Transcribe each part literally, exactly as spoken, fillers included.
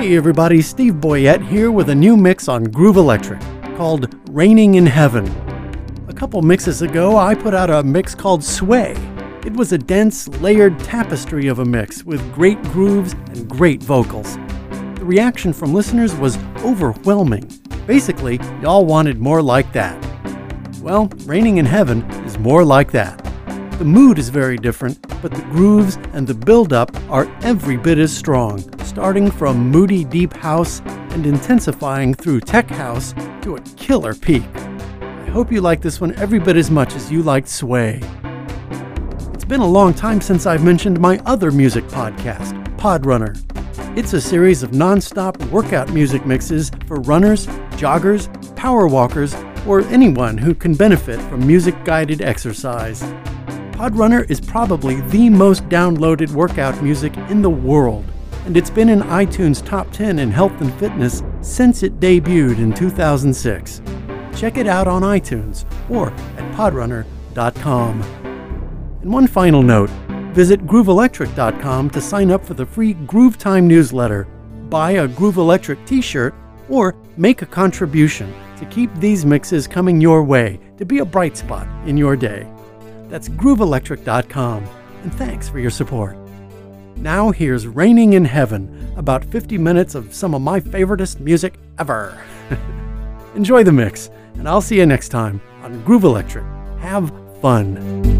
Hey everybody, Steve Boyette here with a new mix on Groove Electric called Raining in Heaven. A couple mixes ago, I put out a mix called Sway. It was a dense, layered tapestry of a mix with great grooves and great vocals. The reaction from listeners was overwhelming. Basically, y'all wanted more like that. Well, Raining in Heaven is more like that. The mood is very different, but the grooves and the build-up are every bit as strong, starting from moody deep house and intensifying through tech house to a killer peak. I hope you like this one every bit as much as you liked Sway. It's been a long time since I've mentioned my other music podcast, Podrunner. It's a series of non-stop workout music mixes for runners, joggers, power walkers, or anyone who can benefit from music-guided exercise. Podrunner is probably the most downloaded workout music in the world, and it's been in iTunes Top ten in health and fitness since it debuted in two thousand six. Check it out on iTunes or at podrunner dot com. And one final note, visit groove electric dot com to sign up for the free Groove Time newsletter, buy a Groove Electric t-shirt, or make a contribution to keep these mixes coming your way to be a bright spot in your day. That's groove electric dot com, and thanks for your support. Now here's Raining in Heaven, about fifty minutes of some of my favoriteest music ever. Enjoy the mix, and I'll see you next time on Groove Electric. Have fun.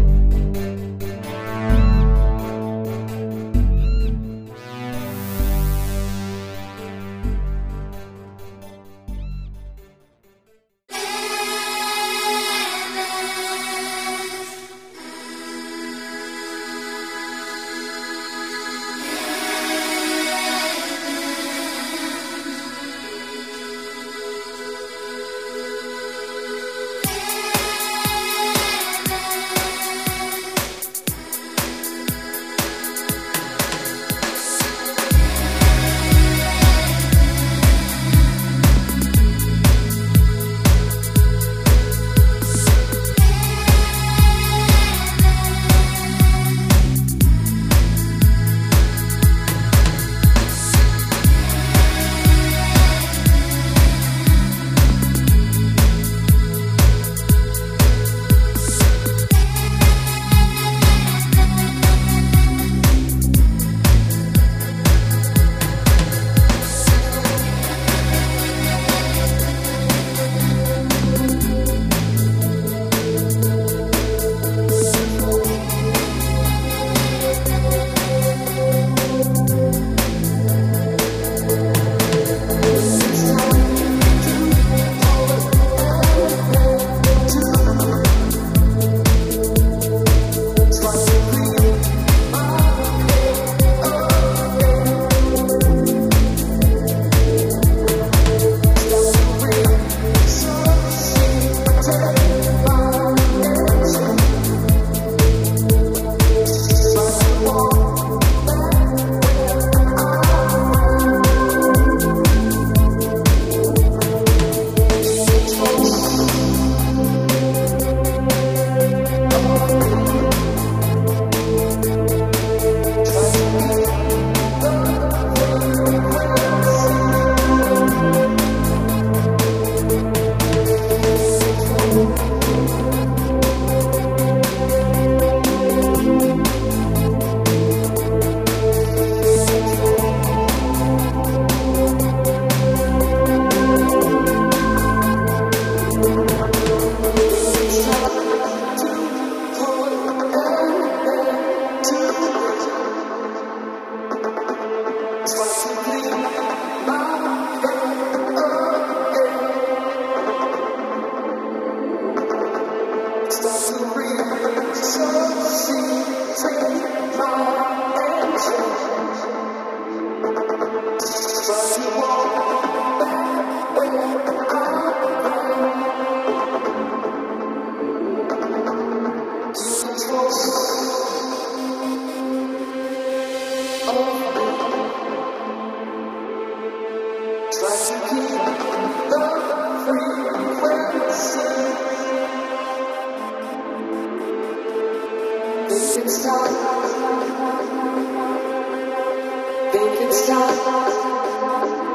They can stop.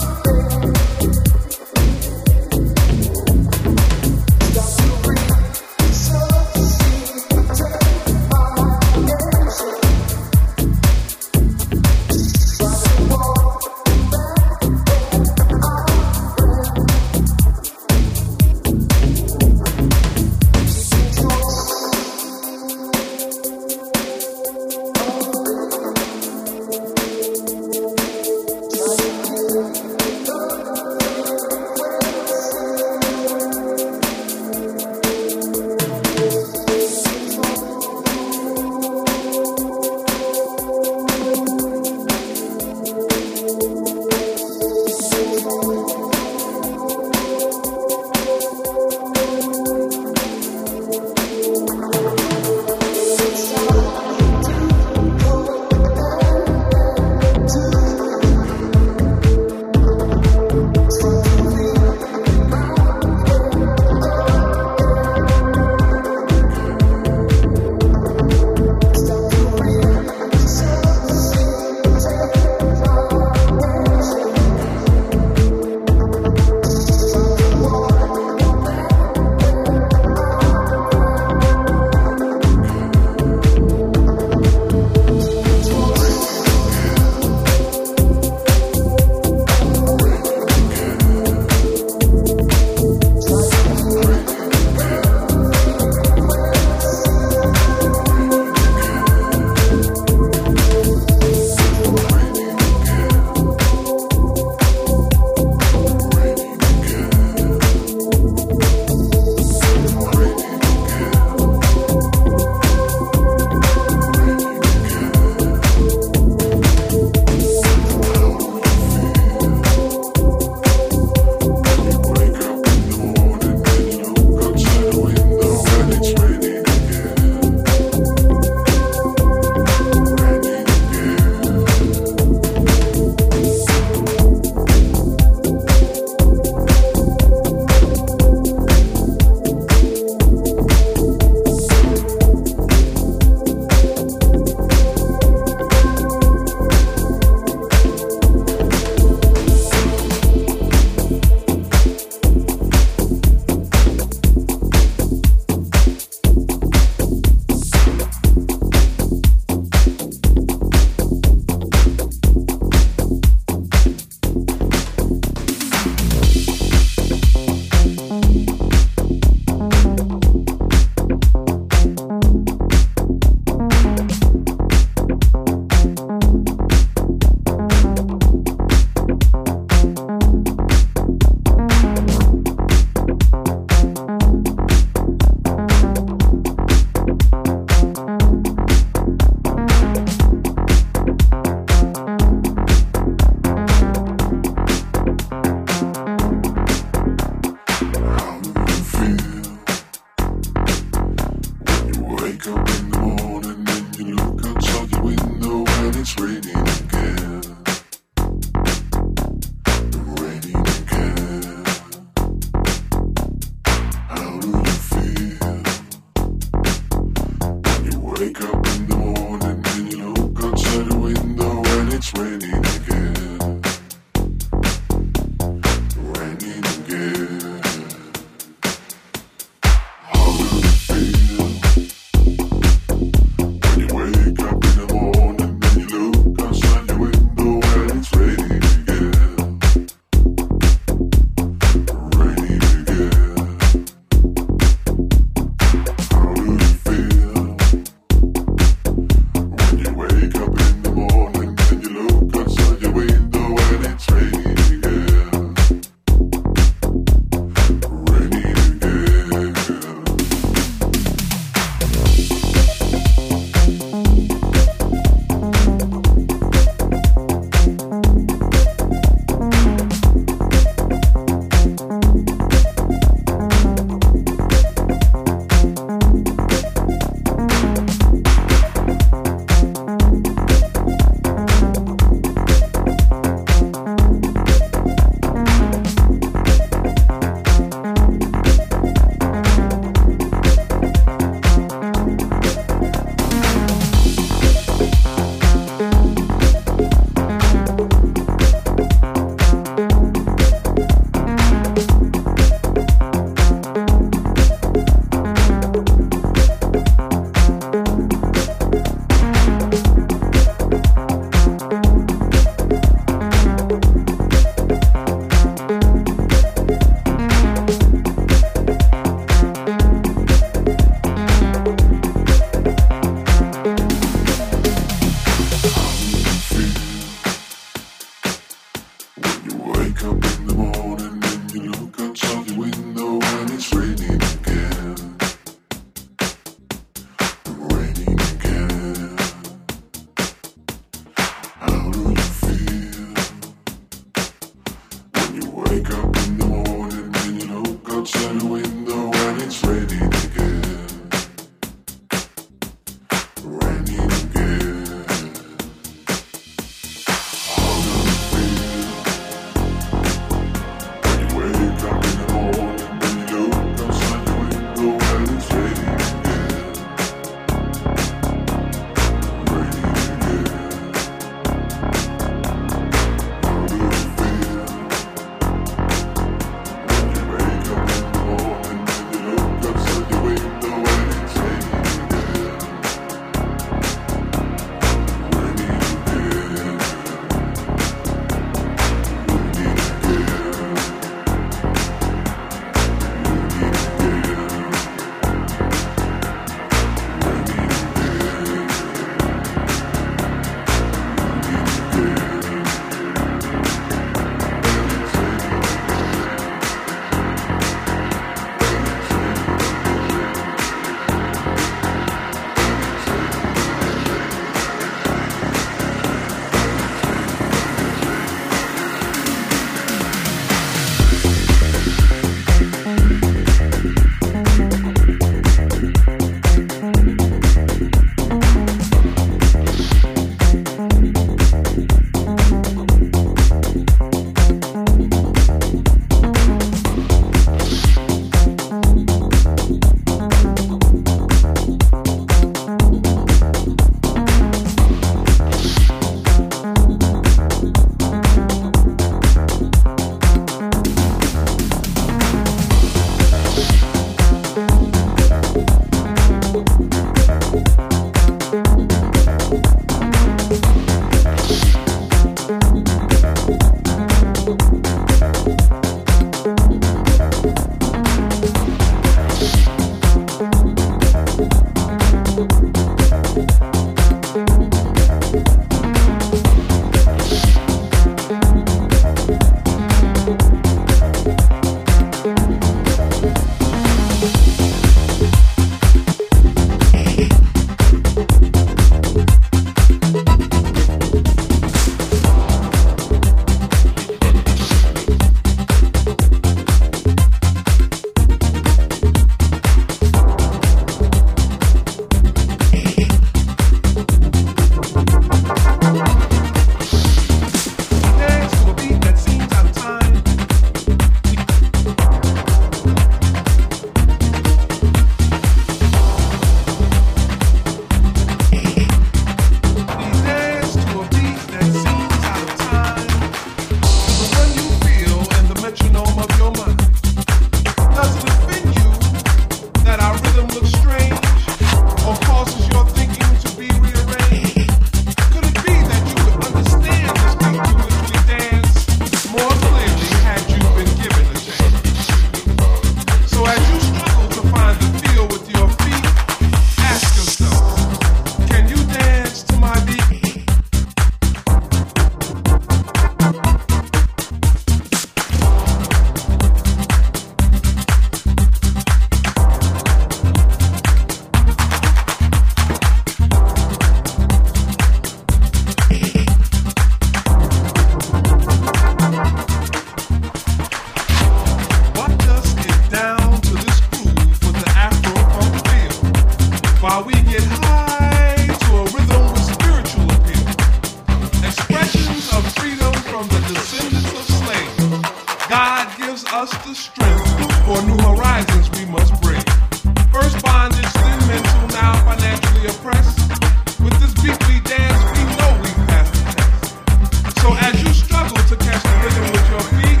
us the strength for new horizons we must bring. First bondage, then mental, now financially oppressed. With this beat we dance, we know we passed the test. So as you struggle to catch the rhythm with your feet,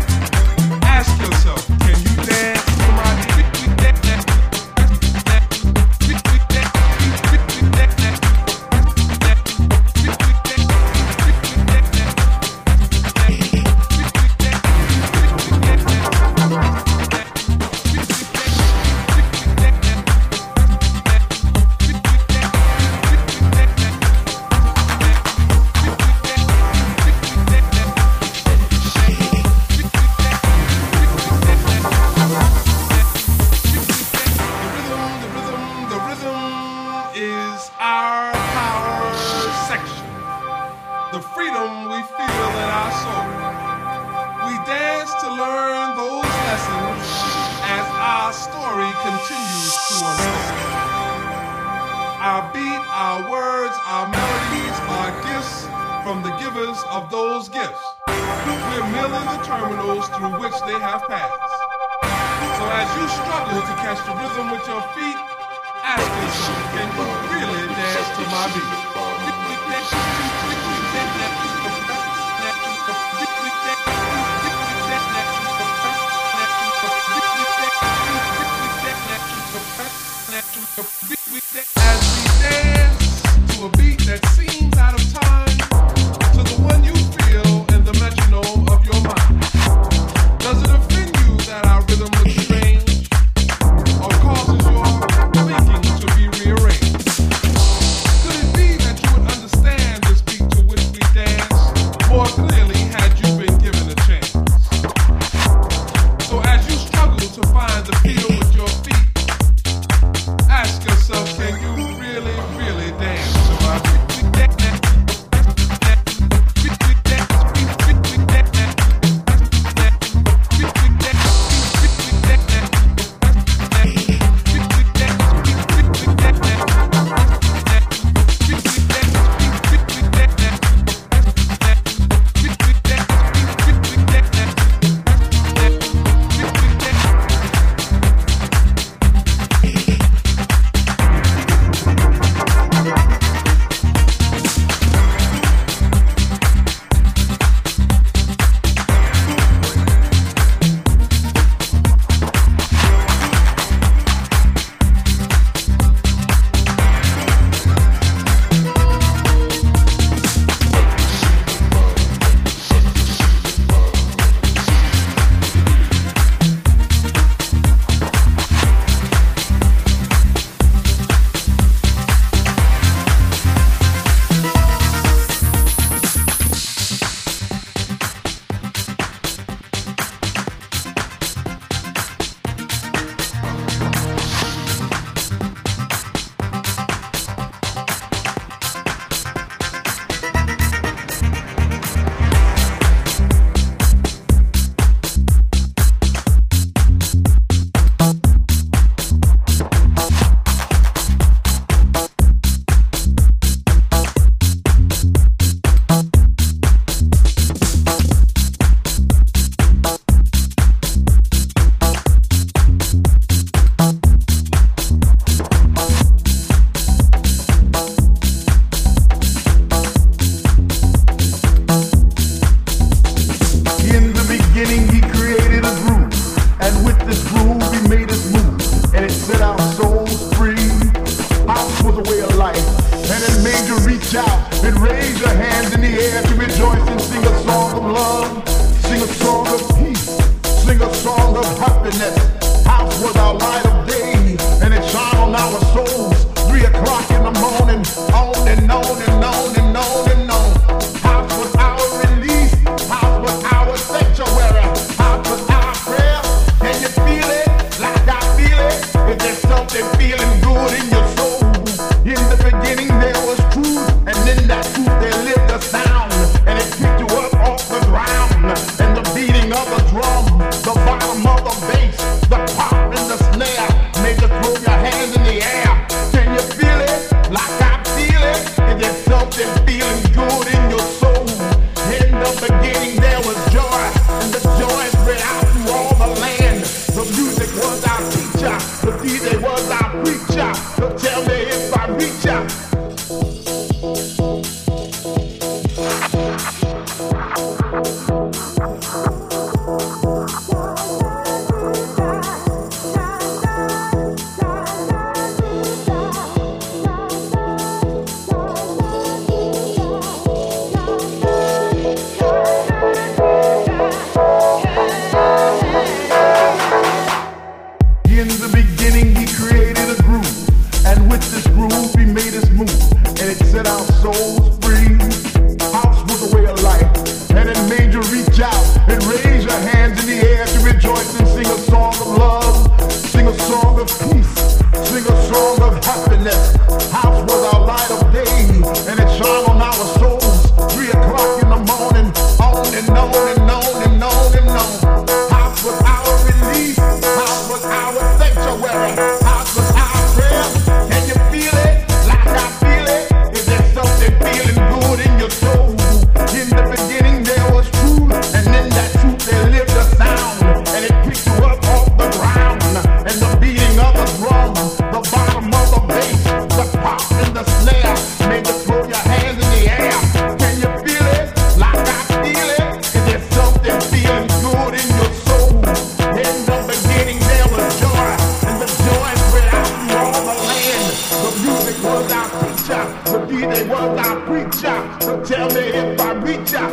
ask yourself, can you dance to my beat? And the beating of the drum, the bottom of the bass. me if I reach out.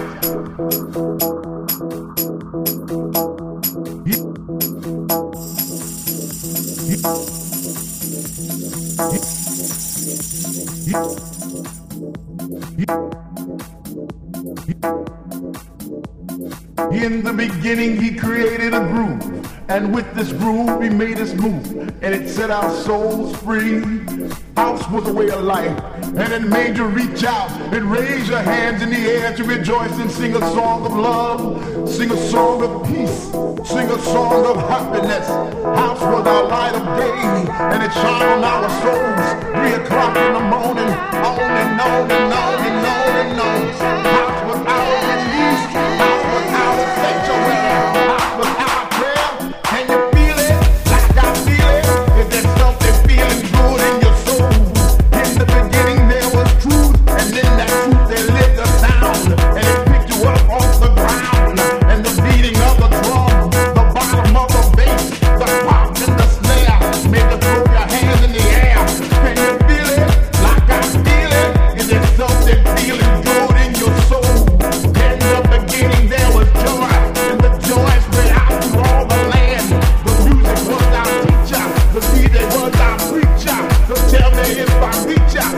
In the beginning he created a groove, and with this groove he made us move, and it set our souls free. House was a way of life, and it made you reach out and raise your hands in the air to rejoice and sing a song of love, sing a song of peace, sing a song of happiness. House was our light of day, and it shone on our souls. Three o'clock in the morning, on and on and on and on and on. House was our release, house was our sanctuary, house was our prayer. Can you feel it like I feel it? Is there something feeling good in your soul? In the beginning there was truth, and in that truth there lived a sound, and it picked you up off the ground, and the beating of the drum, the bottom of the bass, the pop and the snare made you throw your hands in the air. Can you feel it like I feel it? Is there something feeling good in your soul? In the beginning there was joy, and the joy spread out through all the land. The music was our teacher, the D J was our preacher. So tell me if I reach out.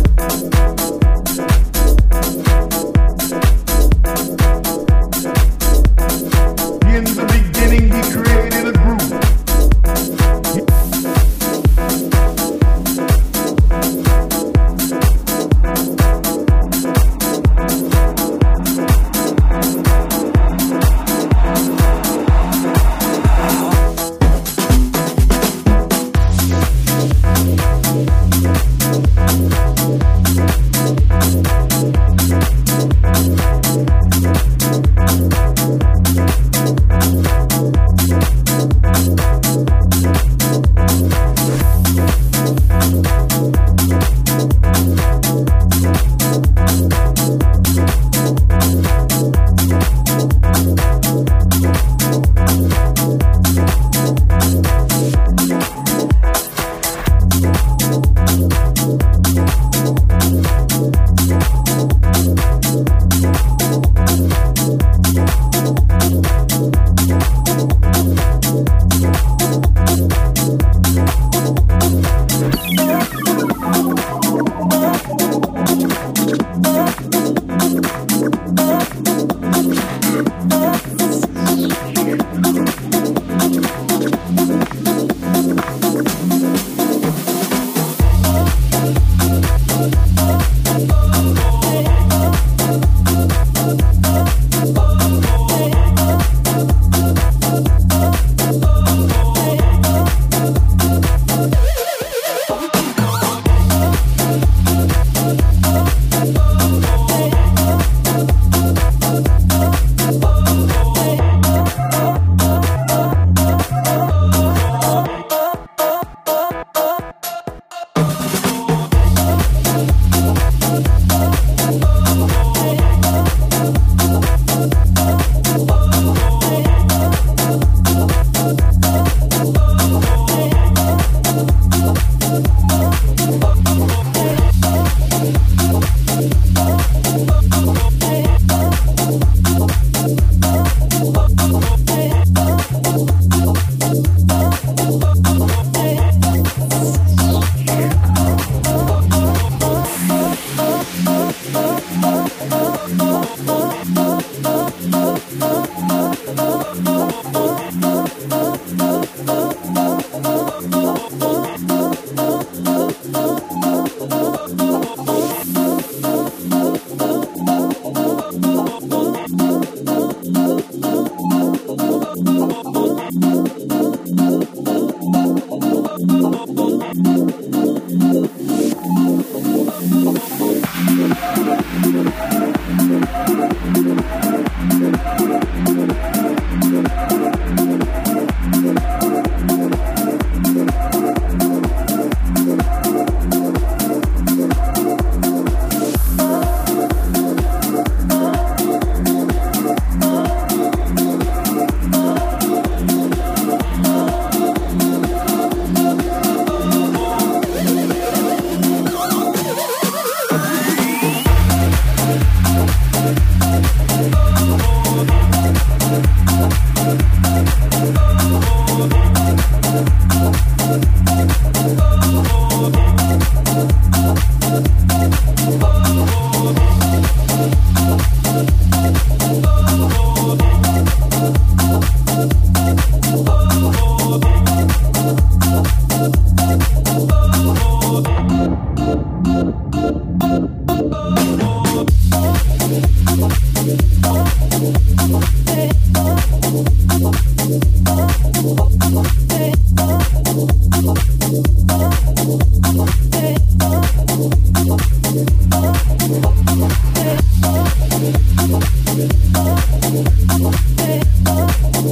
In the beginning he created a groove. Hey,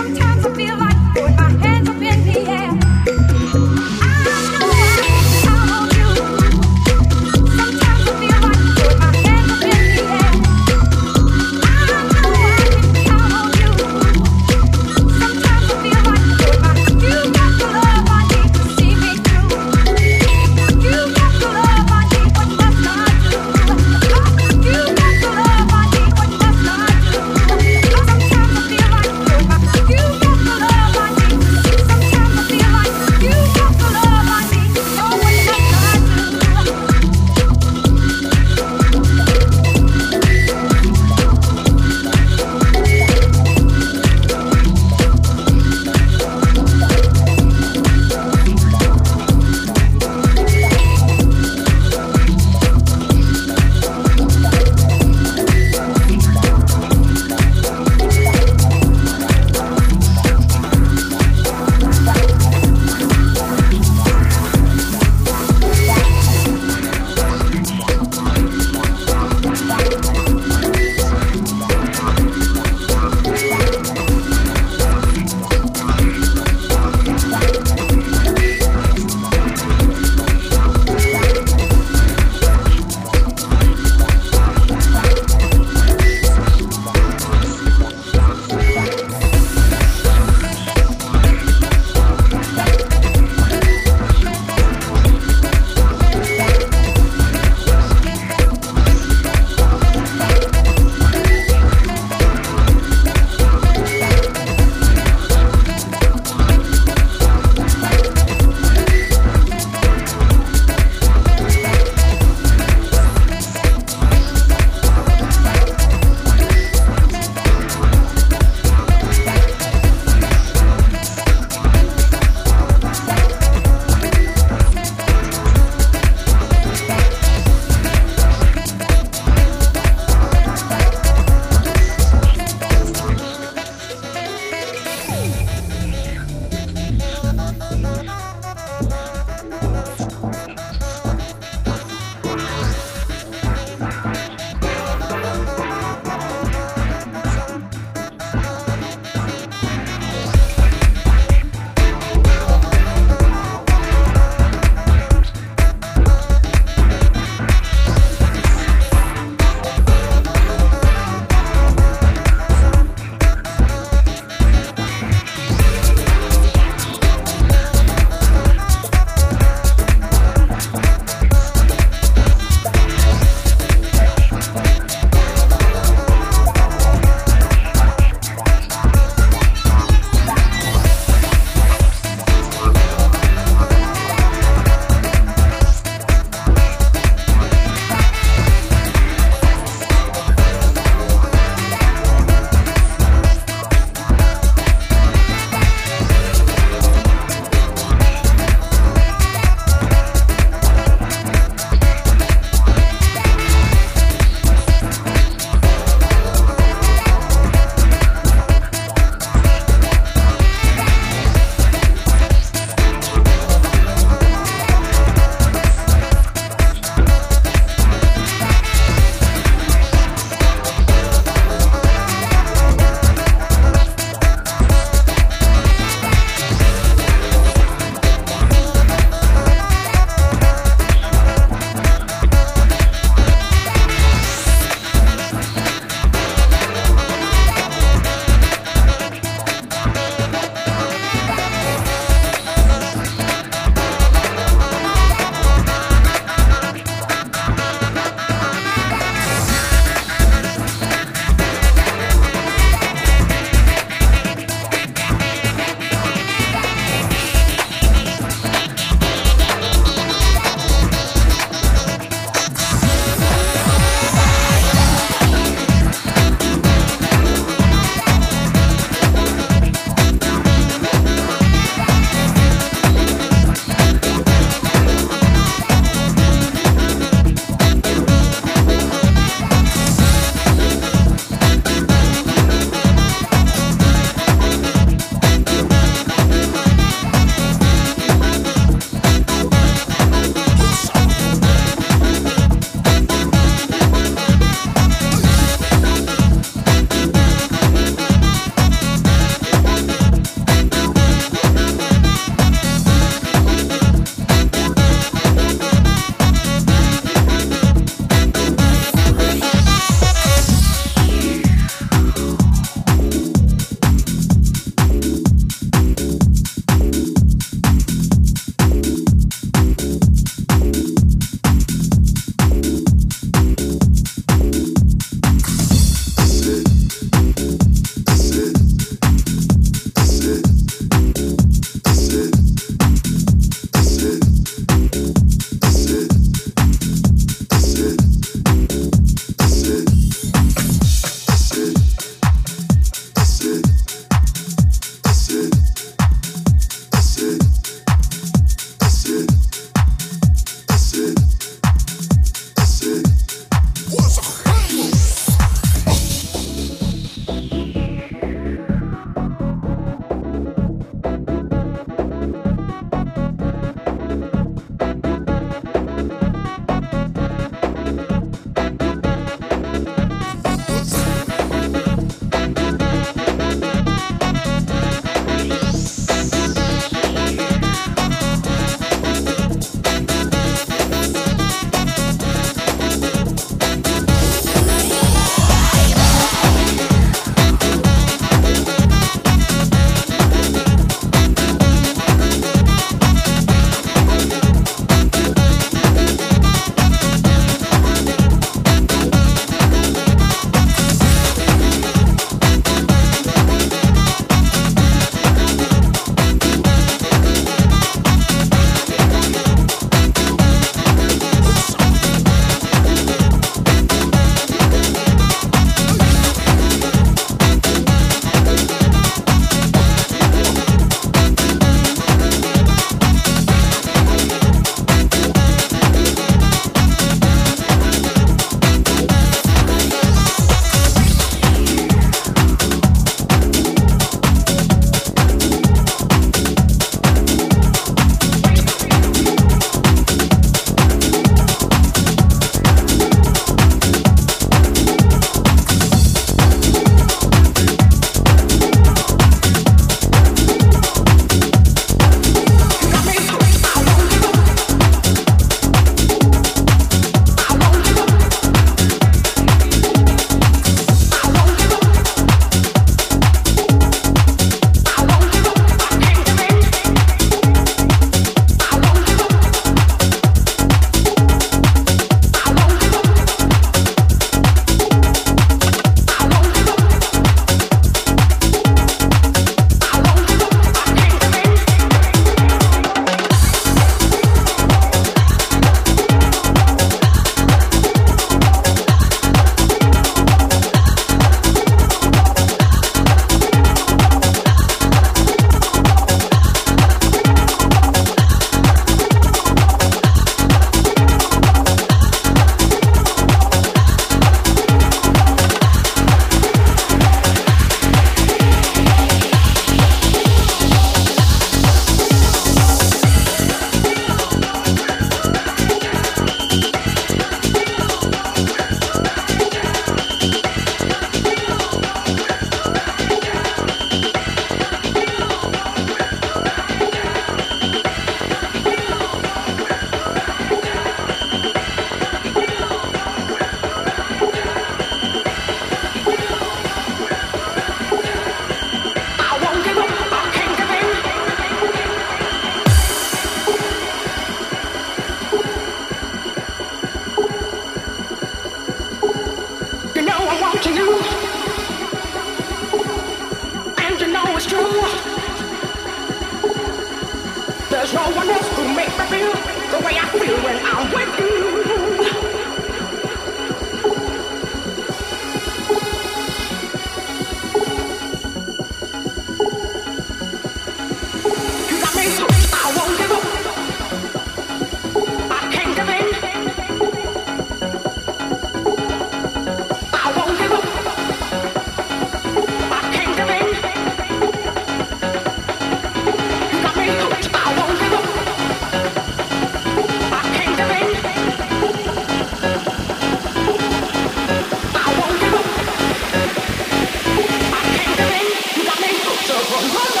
Run